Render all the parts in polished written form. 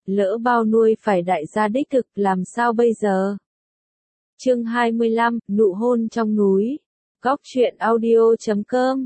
lỡ bao nuôi phải đại gia đích thực làm sao bây giờ? Chương 25, nụ hôn trong núi. Góc truyện audio.com.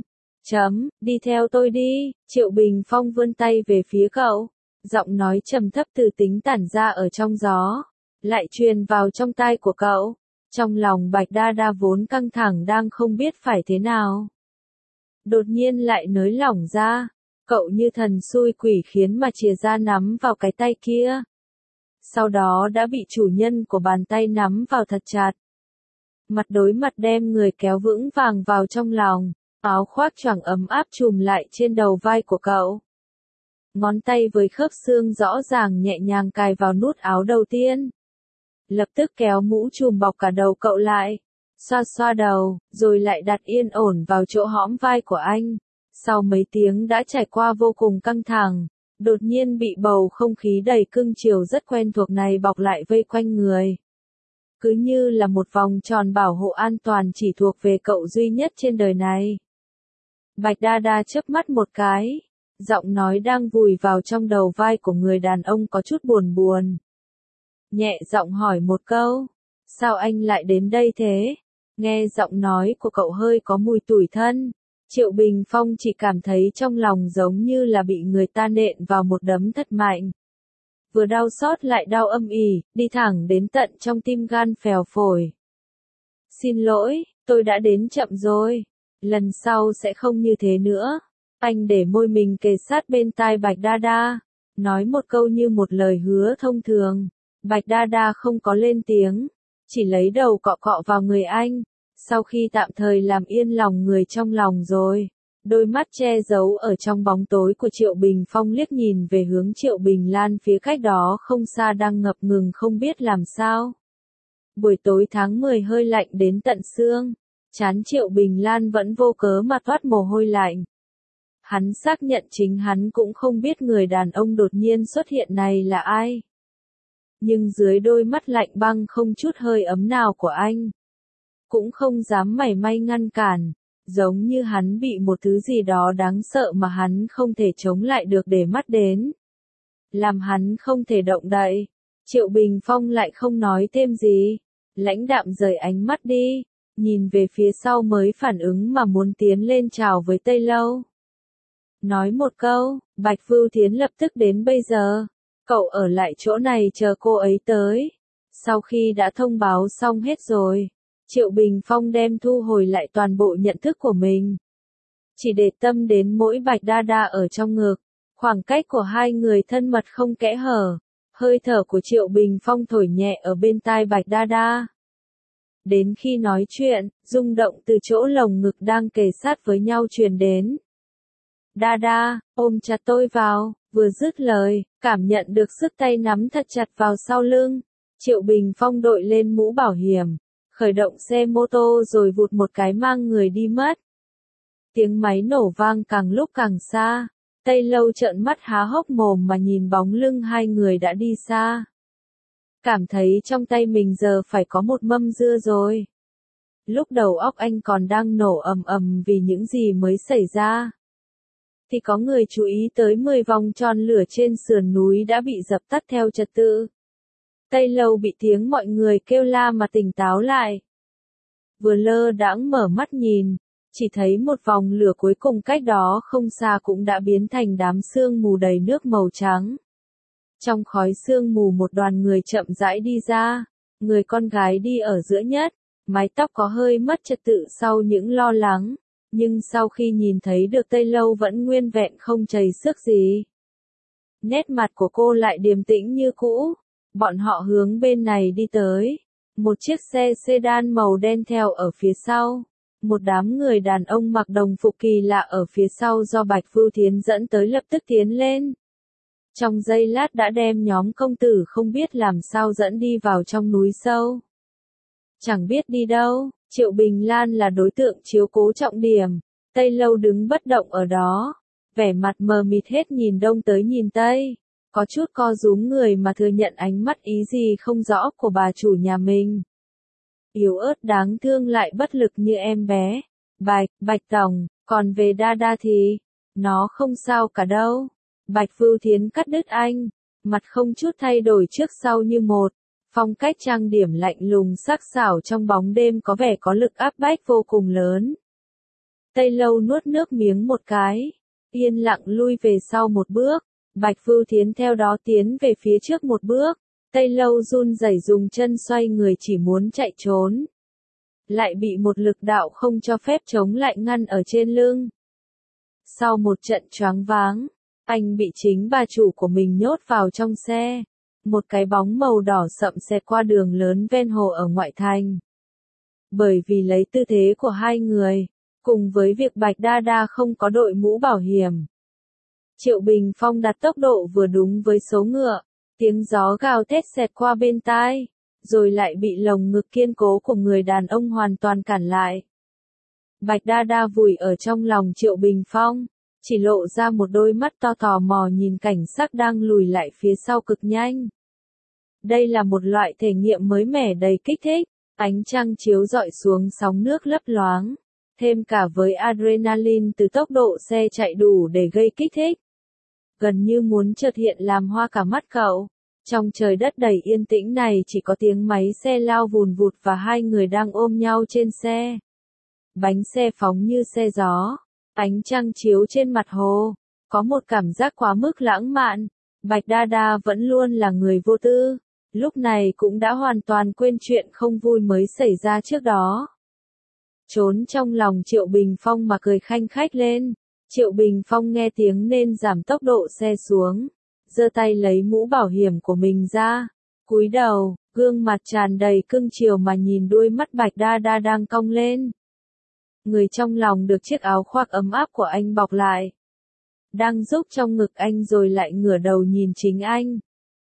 Đi theo tôi đi, Triệu Bình Phong vươn tay về phía cậu. Giọng nói trầm thấp từ tính tản ra ở trong gió, lại truyền vào trong tai của cậu. Trong lòng Bạch Đa Đa vốn căng thẳng đang không biết phải thế nào. Đột nhiên lại nới lỏng ra, cậu như thần xui quỷ khiến mà chìa ra nắm vào cái tay kia. Sau đó đã bị chủ nhân của bàn tay nắm vào thật chặt. Mặt đối mặt đem người kéo vững vàng vào trong lòng, áo khoác choàng ấm áp trùm lại trên đầu vai của cậu. Ngón tay với khớp xương rõ ràng nhẹ nhàng cài vào nút áo đầu tiên. Lập tức kéo mũ trùm bọc cả đầu cậu lại, xoa xoa đầu, rồi lại đặt yên ổn vào chỗ hõm vai của anh. Sau mấy tiếng đã trải qua vô cùng căng thẳng, đột nhiên bị bầu không khí đầy cưng chiều rất quen thuộc này bọc lại vây quanh người. Cứ như là một vòng tròn bảo hộ an toàn chỉ thuộc về cậu duy nhất trên đời này. Bạch Đa Đa chớp mắt một cái, giọng nói đang vùi vào trong đầu vai của người đàn ông có chút buồn buồn. Nhẹ giọng hỏi một câu, sao anh lại đến đây thế? Nghe giọng nói của cậu hơi có mùi tủi thân, Triệu Bình Phong chỉ cảm thấy trong lòng giống như là bị người ta nện vào một đấm thật mạnh. Vừa đau xót lại đau âm ỉ, đi thẳng đến tận trong tim gan phèo phổi. Xin lỗi, tôi đã đến chậm rồi, lần sau sẽ không như thế nữa. Anh để môi mình kề sát bên tai Bạch Đa Đa, nói một câu như một lời hứa thông thường. Bạch Đa Đa không có lên tiếng, chỉ lấy đầu cọ cọ vào người anh. Sau khi tạm thời làm yên lòng người trong lòng rồi, đôi mắt che giấu ở trong bóng tối của Triệu Bình Phong liếc nhìn về hướng Triệu Bình Lan phía cách đó không xa đang ngập ngừng không biết làm sao. Buổi tối tháng 10 hơi lạnh đến tận xương, trán Triệu Bình Lan vẫn vô cớ mà toát mồ hôi lạnh. Hắn xác nhận chính hắn cũng không biết người đàn ông đột nhiên xuất hiện này là ai. Nhưng dưới đôi mắt lạnh băng không chút hơi ấm nào của anh, cũng không dám mảy may ngăn cản, giống như hắn bị một thứ gì đó đáng sợ mà hắn không thể chống lại được để mắt đến. Làm hắn không thể động đậy. Triệu Bình Phong lại không nói thêm gì, lãnh đạm rời ánh mắt đi, nhìn về phía sau mới phản ứng mà muốn tiến lên chào với Tây Lâu. Nói một câu, Bạch Vưu Thiến lập tức đến bây giờ. Cậu ở lại chỗ này chờ cô ấy tới. Sau khi đã thông báo xong hết rồi, Triệu Bình Phong đem thu hồi lại toàn bộ nhận thức của mình. Chỉ để tâm đến mỗi Bạch Đa Đa ở trong ngực, khoảng cách của hai người thân mật không kẽ hở, hơi thở của Triệu Bình Phong thổi nhẹ ở bên tai Bạch Đa Đa. Đến khi nói chuyện, rung động từ chỗ lồng ngực đang kề sát với nhau truyền đến. Đa Đa, ôm chặt tôi vào, vừa dứt lời, cảm nhận được sức tay nắm thật chặt vào sau lưng. Triệu Bình Phong đội lên mũ bảo hiểm, khởi động xe mô tô rồi vụt một cái mang người đi mất. Tiếng máy nổ vang càng lúc càng xa, Tây Lâu trợn mắt há hốc mồm mà nhìn bóng lưng hai người đã đi xa. Cảm thấy trong tay mình giờ phải có một mâm dưa rồi. Lúc đầu óc anh còn đang nổ ầm ầm vì những gì mới xảy ra, thì có người chú ý tới 10 vòng tròn lửa trên sườn núi đã bị dập tắt theo trật tự. Tây Lâu bị tiếng mọi người kêu la mà tỉnh táo lại. Vừa lơ đãng mở mắt nhìn, chỉ thấy một vòng lửa cuối cùng cách đó không xa cũng đã biến thành đám sương mù đầy nước màu trắng. Trong khói sương mù một đoàn người chậm rãi đi ra, người con gái đi ở giữa nhất, mái tóc có hơi mất trật tự sau những lo lắng. Nhưng sau khi nhìn thấy được Tây Lâu vẫn nguyên vẹn không chầy xước gì. Nét mặt của cô lại điềm tĩnh như cũ. Bọn họ hướng bên này đi tới. Một chiếc xe sedan màu đen theo ở phía sau. Một đám người đàn ông mặc đồng phục kỳ lạ ở phía sau do Bạch Vưu Thiến dẫn tới lập tức tiến lên. Trong giây lát đã đem nhóm công tử không biết làm sao dẫn đi vào trong núi sâu. Chẳng biết đi đâu. Triệu Bình Lan là đối tượng chiếu cố trọng điểm, Tây Lâu đứng bất động ở đó, vẻ mặt mờ mịt hết nhìn đông tới nhìn tây, có chút co rúm người mà thừa nhận ánh mắt ý gì không rõ của bà chủ nhà mình. Yếu ớt đáng thương lại bất lực như em bé. Bạch Tổng, còn về Đa Đa thì, nó không sao cả đâu. Bạch Vưu Thiến cắt đứt anh, mặt không chút thay đổi trước sau như một, phong cách trang điểm lạnh lùng sắc sảo trong bóng đêm có vẻ có lực áp bách vô cùng lớn. Tây Lâu nuốt nước miếng một cái, yên lặng lui về sau một bước, Bạch Vưu Thiến theo đó tiến về phía trước một bước, Tây Lâu run rẩy dùng chân xoay người chỉ muốn chạy trốn. Lại bị một lực đạo không cho phép chống lại ngăn ở trên lưng. Sau một trận choáng váng, anh bị chính bà chủ của mình nhốt vào trong xe. Một cái bóng màu đỏ sậm xẹt qua đường lớn ven hồ ở ngoại thành. Bởi vì lấy tư thế của hai người, cùng với việc Bạch Đa Đa không có đội mũ bảo hiểm. Triệu Bình Phong đặt tốc độ vừa đúng với số ngựa, tiếng gió gào thét xẹt qua bên tai, rồi lại bị lồng ngực kiên cố của người đàn ông hoàn toàn cản lại. Bạch Đa Đa vùi ở trong lòng Triệu Bình Phong, chỉ lộ ra một đôi mắt to tò mò nhìn cảnh sắc đang lùi lại phía sau cực nhanh. Đây là một loại thể nghiệm mới mẻ đầy kích thích, ánh trăng chiếu rọi xuống sóng nước lấp loáng, thêm cả với adrenaline từ tốc độ xe chạy đủ để gây kích thích. Gần như muốn chợt hiện làm hoa cả mắt cậu. Trong trời đất đầy yên tĩnh này chỉ có tiếng máy xe lao vùn vụt và hai người đang ôm nhau trên xe. Bánh xe phóng như xe gió, ánh trăng chiếu trên mặt hồ, có một cảm giác quá mức lãng mạn. Bạch Đa Đa vẫn luôn là người vô tư, lúc này cũng đã hoàn toàn quên chuyện không vui mới xảy ra trước đó. Trốn trong lòng Triệu Bình Phong mà cười khanh khách lên. Triệu Bình Phong nghe tiếng nên giảm tốc độ xe xuống, giơ tay lấy mũ bảo hiểm của mình ra, cúi đầu, gương mặt tràn đầy cưng chiều mà nhìn đuôi mắt Bạch Đa Đa đang cong lên. Người trong lòng được chiếc áo khoác ấm áp của anh bọc lại, đang rúc trong ngực anh rồi lại ngửa đầu nhìn chính anh.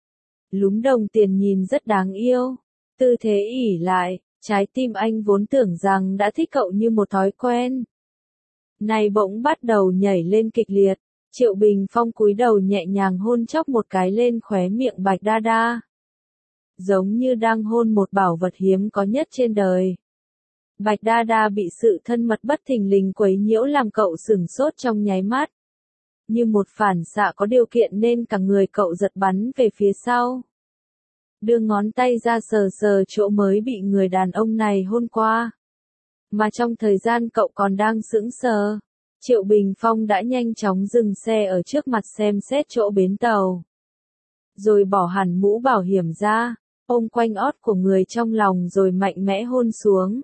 Lúm đồng tiền nhìn rất đáng yêu, tư thế ỉ lại, trái tim anh vốn tưởng rằng đã thích cậu như một thói quen. Này bỗng bắt đầu nhảy lên kịch liệt, Triệu Bình Phong cúi đầu nhẹ nhàng hôn chốc một cái lên khóe miệng Bạch Đa Đa. Giống như đang hôn một bảo vật hiếm có nhất trên đời. Bạch Đa Đa bị sự thân mật bất thình lình quấy nhiễu làm cậu sửng sốt trong nháy mắt. Như một phản xạ có điều kiện nên cả người cậu giật bắn về phía sau. Đưa ngón tay ra sờ sờ chỗ mới bị người đàn ông này hôn qua. Mà trong thời gian cậu còn đang sững sờ, Triệu Bình Phong đã nhanh chóng dừng xe ở trước mặt xem xét chỗ bến tàu. Rồi bỏ hẳn mũ bảo hiểm ra, ôm quanh ót của người trong lòng rồi mạnh mẽ hôn xuống.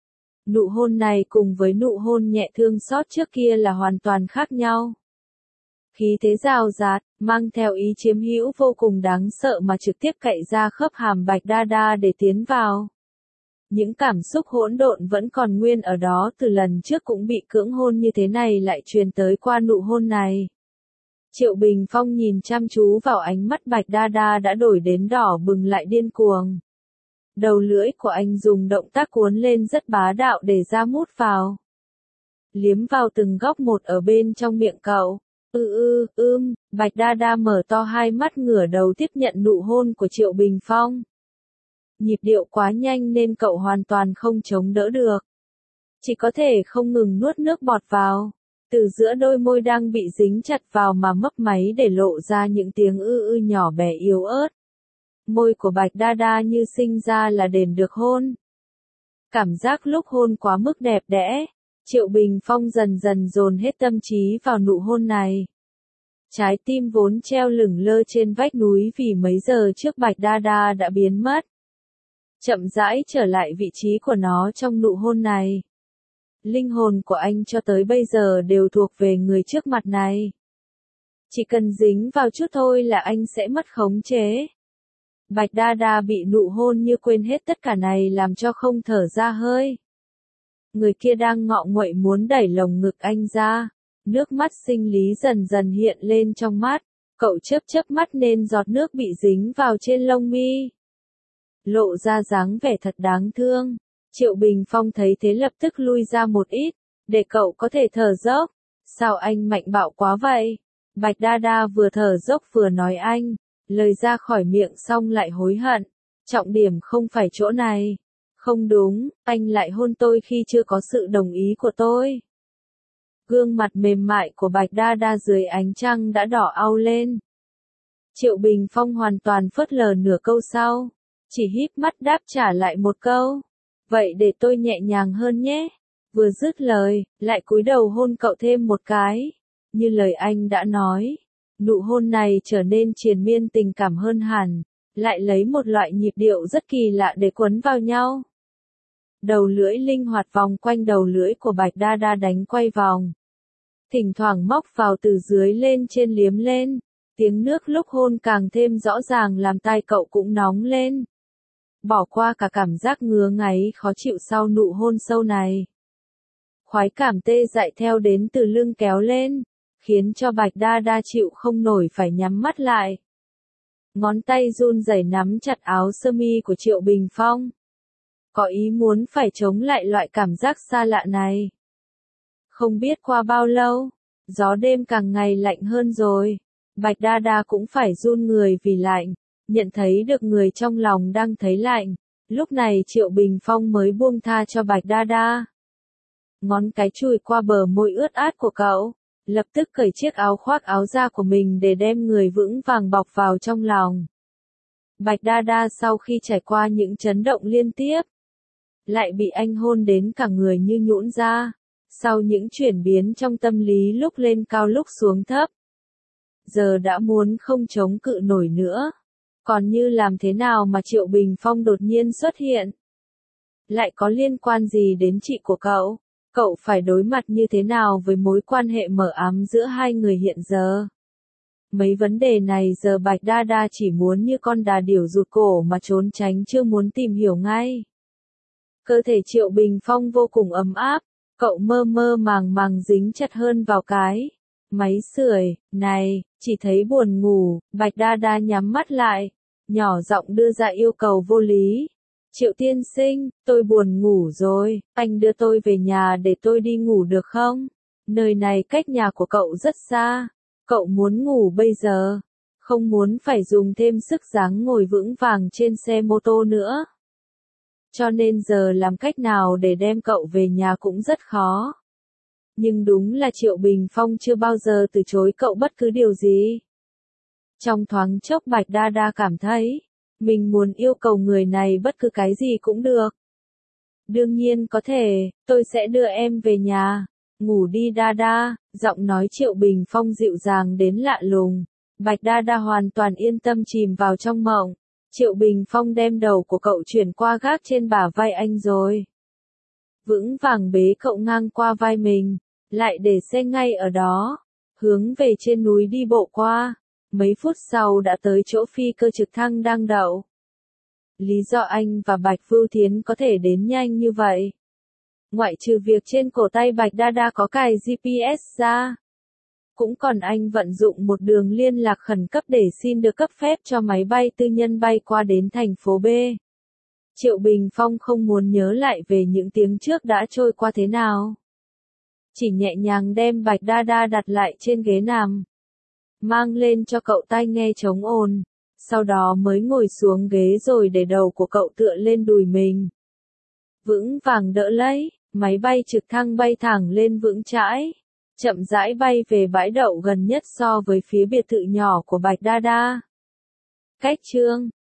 Nụ hôn này cùng với nụ hôn nhẹ thương xót trước kia là hoàn toàn khác nhau. Khí thế rào rạt, mang theo ý chiếm hữu vô cùng đáng sợ mà trực tiếp cậy ra khớp hàm Bạch Đa Đa để tiến vào. Những cảm xúc hỗn độn vẫn còn nguyên ở đó từ lần trước cũng bị cưỡng hôn như thế này lại truyền tới qua nụ hôn này. Triệu Bình Phong nhìn chăm chú vào ánh mắt Bạch Đa Đa đã đổi đến đỏ bừng lại điên cuồng. Đầu lưỡi của anh dùng động tác cuốn lên rất bá đạo để ra mút vào. Liếm vào từng góc một ở bên trong miệng cậu. Bạch Đa Đa mở to hai mắt ngửa đầu tiếp nhận nụ hôn của Triệu Bình Phong. Nhịp điệu quá nhanh nên cậu hoàn toàn không chống đỡ được. Chỉ có thể không ngừng nuốt nước bọt vào. Từ giữa đôi môi đang bị dính chặt vào mà mấp máy để lộ ra những tiếng nhỏ bé yếu ớt. Môi của Bạch Đa Đa như sinh ra là đền được hôn. Cảm giác lúc hôn quá mức đẹp đẽ. Triệu Bình Phong dần dần dồn hết tâm trí vào nụ hôn này. Trái tim vốn treo lửng lơ trên vách núi vì mấy giờ trước Bạch Đa Đa đã biến mất. Chậm rãi trở lại vị trí của nó trong nụ hôn này. Linh hồn của anh cho tới bây giờ đều thuộc về người trước mặt này. Chỉ cần dính vào chút thôi là anh sẽ mất khống chế. Bạch Đa Đa bị nụ hôn như quên hết tất cả này làm cho không thở ra hơi. Người kia đang ngọ nguậy muốn đẩy lồng ngực anh ra. Nước mắt sinh lý dần dần hiện lên trong mắt. Cậu chớp mắt nên giọt nước bị dính vào trên lông mi. Lộ ra dáng vẻ thật đáng thương. Triệu Bình Phong thấy thế lập tức lui ra một ít, để cậu có thể thở dốc. Sao anh mạnh bạo quá vậy? Bạch Đa Đa vừa thở dốc vừa nói anh, lời ra khỏi miệng xong lại hối hận. Trọng điểm không phải chỗ này. Không đúng, anh lại hôn tôi khi chưa có sự đồng ý của tôi. Gương mặt mềm mại của Bạch Đa Đa dưới ánh trăng đã đỏ au lên. Triệu Bình Phong hoàn toàn phớt lờ nửa câu sau, chỉ híp mắt đáp trả lại một câu. Vậy để tôi nhẹ nhàng hơn nhé. Vừa dứt lời, lại cúi đầu hôn cậu thêm một cái. Như lời anh đã nói, nụ hôn này trở nên triền miên tình cảm hơn hẳn, lại lấy một loại nhịp điệu rất kỳ lạ để quấn vào nhau. Đầu lưỡi linh hoạt vòng quanh đầu lưỡi của Bạch Đa Đa đánh quay vòng. Thỉnh thoảng móc vào từ dưới lên trên liếm lên, tiếng nước lúc hôn càng thêm rõ ràng làm tai cậu cũng nóng lên. Bỏ qua cả cảm giác ngứa ngáy khó chịu sau nụ hôn sâu này. Khoái cảm tê dại theo đến từ lưng kéo lên, khiến cho Bạch Đa Đa chịu không nổi phải nhắm mắt lại. Ngón tay run rẩy nắm chặt áo sơ mi của Triệu Bình Phong. Có ý muốn phải chống lại loại cảm giác xa lạ này. Không biết qua bao lâu, gió đêm càng ngày lạnh hơn rồi. Bạch Đa Đa cũng phải run người vì lạnh, nhận thấy được người trong lòng đang thấy lạnh. Lúc này Triệu Bình Phong mới buông tha cho Bạch Đa Đa. Ngón cái chùi qua bờ môi ướt át của cậu, lập tức cởi chiếc áo khoác áo da của mình để đem người vững vàng bọc vào trong lòng. Bạch Đa Đa sau khi trải qua những chấn động liên tiếp, lại bị anh hôn đến cả người như nhũn ra, sau những chuyển biến trong tâm lý lúc lên cao lúc xuống thấp. Giờ đã muốn không chống cự nổi nữa. Còn như làm thế nào mà Triệu Bình Phong đột nhiên xuất hiện? Lại có liên quan gì đến chị của cậu? Cậu phải đối mặt như thế nào với mối quan hệ mờ ám giữa hai người hiện giờ? Mấy vấn đề này giờ Bạch Đa Đa chỉ muốn như con đà điểu rụt cổ mà trốn tránh chưa muốn tìm hiểu ngay. Cơ thể Triệu Bình Phong vô cùng ấm áp, cậu mơ mơ màng màng dính chặt hơn vào cái máy sưởi này, chỉ thấy buồn ngủ, Bạch Đa Đa nhắm mắt lại, nhỏ giọng đưa ra yêu cầu vô lý. Triệu tiên sinh, tôi buồn ngủ rồi, anh đưa tôi về nhà để tôi đi ngủ được không? Nơi này cách nhà của cậu rất xa, cậu muốn ngủ bây giờ, không muốn phải dùng thêm sức dáng ngồi vững vàng trên xe mô tô nữa. Cho nên giờ làm cách nào để đem cậu về nhà cũng rất khó. Nhưng đúng là Triệu Bình Phong chưa bao giờ từ chối cậu bất cứ điều gì. Trong thoáng chốc Bạch Đa Đa cảm thấy, mình muốn yêu cầu người này bất cứ cái gì cũng được. Đương nhiên có thể, tôi sẽ đưa em về nhà. Ngủ đi Đa Đa, giọng nói Triệu Bình Phong dịu dàng đến lạ lùng. Bạch Đa Đa hoàn toàn yên tâm chìm vào trong mộng. Triệu Bình Phong đem đầu của cậu chuyển qua gác trên bả vai anh rồi. Vững vàng bế cậu ngang qua vai mình, lại để xe ngay ở đó, hướng về trên núi đi bộ qua. Mấy phút sau đã tới chỗ phi cơ trực thăng đang đậu. Lý do anh và Bạch Vưu Thiến có thể đến nhanh như vậy, ngoại trừ việc trên cổ tay Bạch Đa Đa có cài GPS ra, cũng còn anh vận dụng một đường liên lạc khẩn cấp để xin được cấp phép cho máy bay tư nhân bay qua đến thành phố B. Triệu Bình Phong không muốn nhớ lại về những tiếng trước đã trôi qua thế nào. Chỉ nhẹ nhàng đem Bạch Đa Đa đặt lại trên ghế nằm, mang lên cho cậu tai nghe chống ồn, sau đó mới ngồi xuống ghế rồi để đầu của cậu tựa lên đùi mình. Vững vàng đỡ lấy, máy bay trực thăng bay thẳng lên vững chãi, chậm rãi bay về bãi đậu gần nhất so với phía biệt thự nhỏ của Bạch Đa Đa. Cách chương